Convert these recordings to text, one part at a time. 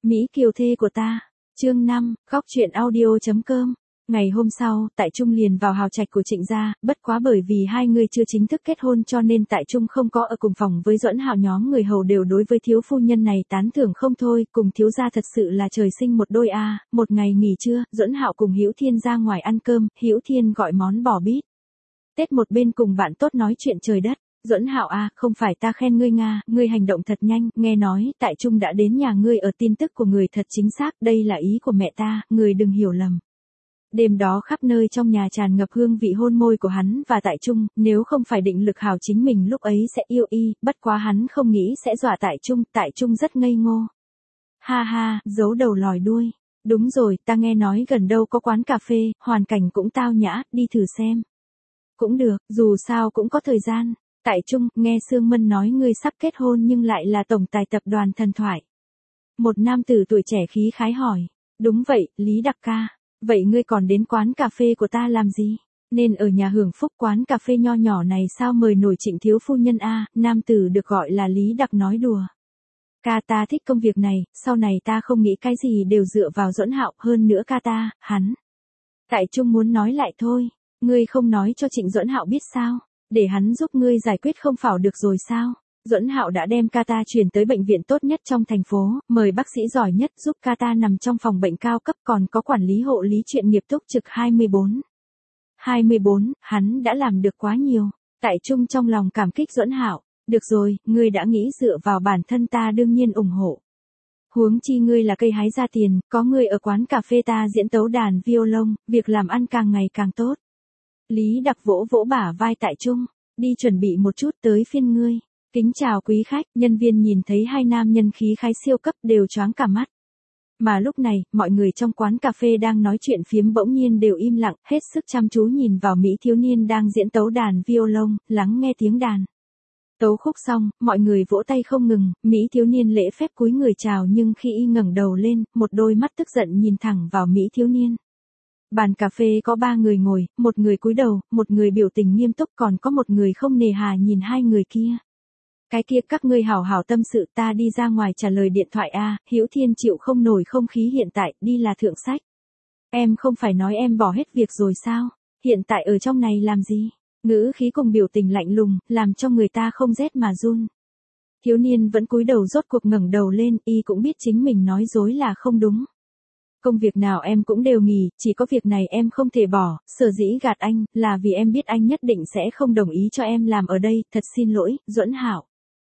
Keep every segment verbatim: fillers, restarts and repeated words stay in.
Mỹ Kiều thê của ta. Chương năm, góc truyện audio chấm com. Ngày hôm sau, Tại Trung liền vào hào trạch của Trịnh gia, bất quá bởi vì hai người chưa chính thức kết hôn cho nên Tại Trung không có ở cùng phòng với Duẫn Hạo, nhóm người hầu đều đối với thiếu phu nhân này tán thưởng không thôi, cùng thiếu gia thật sự là trời sinh một đôi a. Một ngày nghỉ trưa, Duẫn Hạo cùng Hữu Thiên ra ngoài ăn cơm, Hữu Thiên gọi món bò bít tết, một bên cùng bạn tốt nói chuyện trời đất. Duẫn Hạo a, không phải ta khen ngươi nga, ngươi hành động thật nhanh, nghe nói, Tại Trung đã đến nhà ngươi ở, tin tức của người thật chính xác, đây là ý của mẹ ta, người đừng hiểu lầm. Đêm đó khắp nơi trong nhà tràn ngập hương vị hôn môi của hắn và Tại Trung, nếu không phải định lực hào chính mình lúc ấy sẽ yêu y, bất quá hắn không nghĩ sẽ dọa Tại Trung, Tại Trung rất ngây ngô. Ha ha, giấu đầu lòi đuôi. Đúng rồi, ta nghe nói gần đâu có quán cà phê, hoàn cảnh cũng tao nhã, đi thử xem. Cũng được, dù sao cũng có thời gian. Tại Trung, nghe Sương Mân nói ngươi sắp kết hôn nhưng lại là tổng tài tập đoàn Thần Thoại. Một nam tử tuổi trẻ khí khái hỏi. Đúng vậy, Lý Đặc ca. Vậy ngươi còn đến quán cà phê của ta làm gì? Nên ở nhà hưởng phúc, quán cà phê nho nhỏ này sao mời nổi Trịnh thiếu phu nhân a? Nam tử được gọi là Lý Đặc nói đùa. Ca ta thích công việc này, sau này ta không nghĩ cái gì đều dựa vào Duẫn Hạo, hơn nữa ca ta, hắn. Tại Trung muốn nói lại thôi, ngươi không nói cho Trịnh Duẫn Hạo biết sao? Để hắn giúp ngươi giải quyết không phải được rồi sao? Duẫn Hạo đã đem ca ta chuyển tới bệnh viện tốt nhất trong thành phố, mời bác sĩ giỏi nhất giúp ca ta nằm trong phòng bệnh cao cấp, còn có quản lý hộ lý chuyện nghiệp túc trực hai mươi bốn. hai mươi bốn, hắn đã làm được quá nhiều. Tại Trung trong lòng cảm kích Duẫn Hạo. Được rồi, ngươi đã nghĩ dựa vào bản thân ta đương nhiên ủng hộ. Huống chi ngươi là cây hái ra tiền, có ngươi ở quán cà phê ta diễn tấu đàn violon, việc làm ăn càng ngày càng tốt. Lý Đặc vỗ vỗ bả vai Tại Trung, đi chuẩn bị một chút tới phiên ngươi. Kính chào quý khách, nhân viên nhìn thấy hai nam nhân khí khái siêu cấp đều choáng cả mắt. Mà lúc này, mọi người trong quán cà phê đang nói chuyện phiếm bỗng nhiên đều im lặng, hết sức chăm chú nhìn vào Mỹ thiếu niên đang diễn tấu đàn violon, lắng nghe tiếng đàn. Tấu khúc xong, mọi người vỗ tay không ngừng, Mỹ thiếu niên lễ phép cúi người chào nhưng khi y ngẩng đầu lên, một đôi mắt tức giận nhìn thẳng vào Mỹ thiếu niên. Bàn cà phê có ba người ngồi, một người cúi đầu, một người biểu tình nghiêm túc, còn có một người không nề hà nhìn hai người kia. Cái kia các ngươi hảo hảo tâm sự, ta đi ra ngoài trả lời điện thoại a. Hữu Thiên chịu không nổi không khí hiện tại, đi là thượng sách. Em không phải nói em bỏ hết việc rồi sao? Hiện tại ở trong này làm gì? Ngữ khí cùng biểu tình lạnh lùng, làm cho người ta không rét mà run. Thiếu niên vẫn cúi đầu rốt cuộc ngẩng đầu lên, y cũng biết chính mình nói dối là không đúng. Công việc nào em cũng đều nghỉ, chỉ có việc này em không thể bỏ, sở dĩ gạt anh, là vì em biết anh nhất định sẽ không đồng ý cho em làm ở đây, thật xin lỗi, Duẫn Hạo.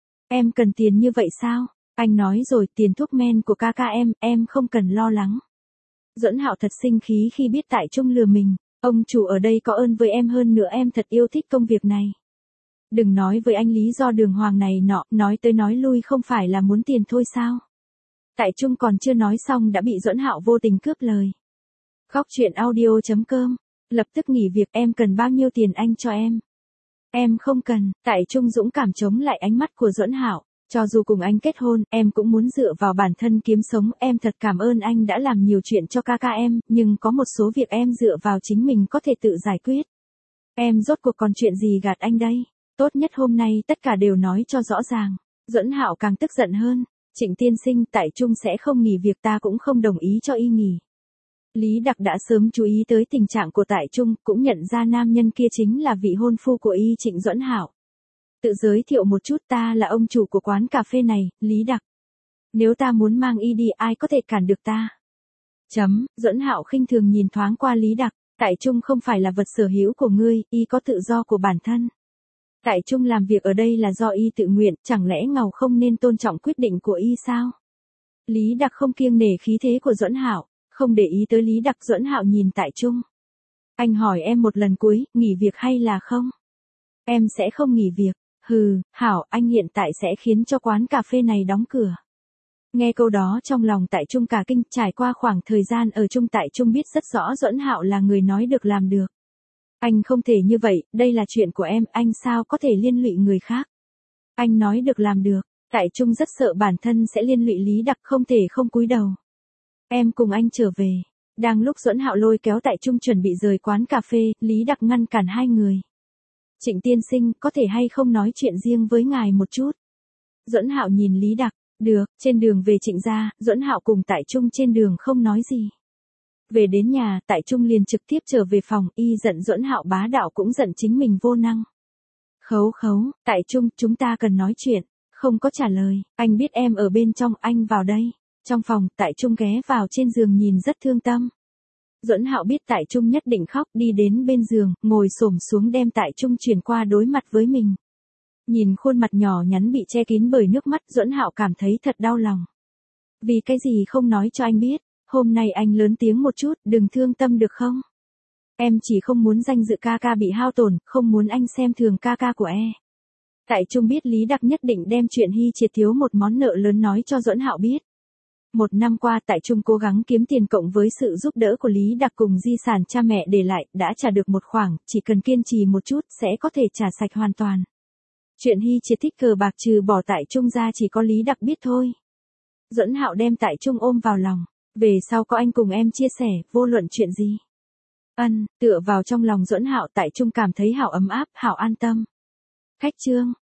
Em cần tiền như vậy sao? Anh nói rồi, tiền thuốc men của ca ca em, em không cần lo lắng. Duẫn Hạo thật sinh khí khi biết Tại Trung lừa mình, ông chủ ở đây có ơn với em, hơn nữa em thật yêu thích công việc này. Đừng nói với anh lý do đường hoàng này nọ, nói tới nói lui không phải là muốn tiền thôi sao? Tại Trung còn chưa nói xong đã bị Duẫn Hạo vô tình cướp lời. Góc truyện audio chấm com, lập tức nghỉ việc, em cần bao nhiêu tiền anh cho em? Em không cần. Tại Trung dũng cảm chống lại ánh mắt của Duẫn Hạo, cho dù cùng anh kết hôn, em cũng muốn dựa vào bản thân kiếm sống, em thật cảm ơn anh đã làm nhiều chuyện cho ca ca em, nhưng có một số việc em dựa vào chính mình có thể tự giải quyết. Em rốt cuộc còn chuyện gì gạt anh đây? Tốt nhất hôm nay tất cả đều nói cho rõ ràng. Duẫn Hạo càng tức giận hơn. Trịnh tiên sinh, Tại Trung sẽ không nghỉ việc, ta cũng không đồng ý cho y nghỉ. Lý Đặc đã sớm chú ý tới tình trạng của Tại Trung, cũng nhận ra nam nhân kia chính là vị hôn phu của y, Trịnh Duẫn Hạo. Tự giới thiệu một chút, ta là ông chủ của quán cà phê này, Lý Đặc. Nếu ta muốn mang y đi, ai có thể cản được ta? Chấm, Duẫn Hạo khinh thường nhìn thoáng qua Lý Đặc, Tại Trung không phải là vật sở hữu của ngươi, y có tự do của bản thân. Tại Trung làm việc ở đây là do y tự nguyện, chẳng lẽ ngầu không nên tôn trọng quyết định của y sao? Lý Đặc không kiêng nể khí thế của Duẫn Hạo, không để ý tới Lý Đặc. Duẫn Hạo nhìn Tại Trung. Anh hỏi em một lần cuối, nghỉ việc hay là không? Em sẽ không nghỉ việc. Hừ, hảo, anh hiện tại sẽ khiến cho quán cà phê này đóng cửa. Nghe câu đó trong lòng Tại Trung cả kinh, trải qua khoảng thời gian ở chung Tại Trung biết rất rõ Duẫn Hạo là người nói được làm được. Anh không thể như vậy, đây là chuyện của em, anh sao có thể liên lụy người khác. Anh nói được làm được, Tại Trung rất sợ bản thân sẽ liên lụy Lý Đặc, không thể không cúi đầu. Em cùng anh trở về. Đang lúc Duẫn Hạo lôi kéo Tại Trung chuẩn bị rời quán cà phê, Lý Đặc ngăn cản hai người. Trịnh tiên sinh, có thể hay không nói chuyện riêng với ngài một chút? Duẫn Hạo nhìn Lý Đặc, Được, trên đường về Trịnh gia, Duẫn Hạo cùng Tại Trung trên đường không nói gì. Về đến nhà, Tại Trung liền trực tiếp trở về phòng, y giận Duẫn Hạo bá đạo cũng giận chính mình vô năng. Khấu khấu, Tại Trung, chúng ta cần nói chuyện. Không có trả lời, anh biết em ở bên trong, anh vào đây. Trong phòng, Tại Trung ghé vào trên giường nhìn rất thương tâm. Duẫn Hạo biết Tại Trung nhất định khóc, đi đến bên giường, ngồi xổm xuống đem Tại Trung chuyển qua đối mặt với mình. Nhìn khuôn mặt nhỏ nhắn bị che kín bởi nước mắt, Duẫn Hạo cảm thấy thật đau lòng. Vì cái gì không nói cho anh biết, hôm nay anh lớn tiếng một chút, đừng thương tâm được không? Em chỉ không muốn danh dự ca ca bị hao tổn, không muốn anh xem thường ca ca của e. Tại Trung biết Lý Đặc nhất định đem chuyện Hy Triệt thiếu một món nợ lớn nói cho Duẫn Hạo biết. Một năm qua Tại Trung cố gắng kiếm tiền cộng với sự giúp đỡ của Lý Đặc cùng di sản cha mẹ để lại, đã trả được một khoản, chỉ cần kiên trì một chút sẽ có thể trả sạch hoàn toàn. Chuyện Hy Triệt thích cờ bạc trừ bỏ Tại Trung ra chỉ có Lý Đặc biết thôi. Duẫn Hạo đem Tại Trung ôm vào lòng, về sau có anh cùng em chia sẻ, vô luận chuyện gì. Ân, tựa vào trong lòng Duẫn Hạo, Tại Trung cảm thấy Hạo ấm áp, Hạo an tâm. Khách trương.